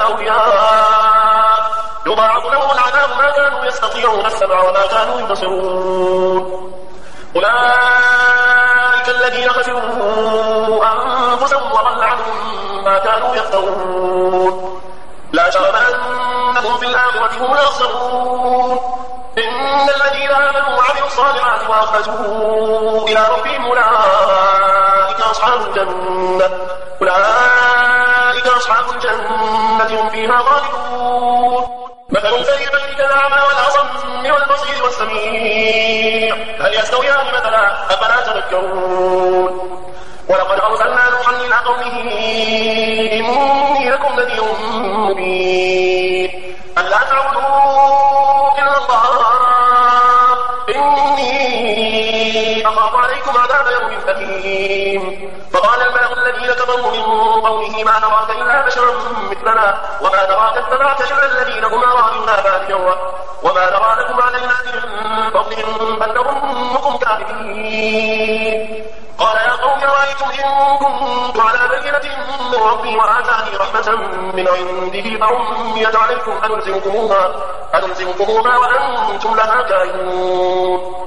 أولياء يضاعف لهم العذاب ما كانوا يستطيعون السمع وما كانوا يبصرون. أولئك الذين خسروا أنفسهم وضل عنهم ما كانوا يفترون. لا جرم أنهم في الآخرة هم الأخسرون. إن الذين آمنوا وعملوا الصالحات وأخرجوا إلى ربهم أولئك أصحاب الجنة هم فيها خالدون. مثل الفريقين كالأعمى والأصم والبصير والسميع هل يستويان مثلا أفلا تذكرون. ولقد أرسلنا نوحا إلى قومه إني لكم نذير مبين ألا تعبدوا إلا الله إني أخاف عليكم عذاب يوم أليم. فقال الملأ الذين كفروا من قومه ما نراك إلا بشرا مثلنا وما نراك اتبعك إلا الذين هم أراذلنا بادي الرأي وما نرى لكم علينا من فضل بل نظنكم كاذبين. قال يا قوم أرأيتم إن كنت على بينة من ربي وآتاني رحمة من عنده فعميت عليكم أنلزمكموها وأنتم لها كارهون.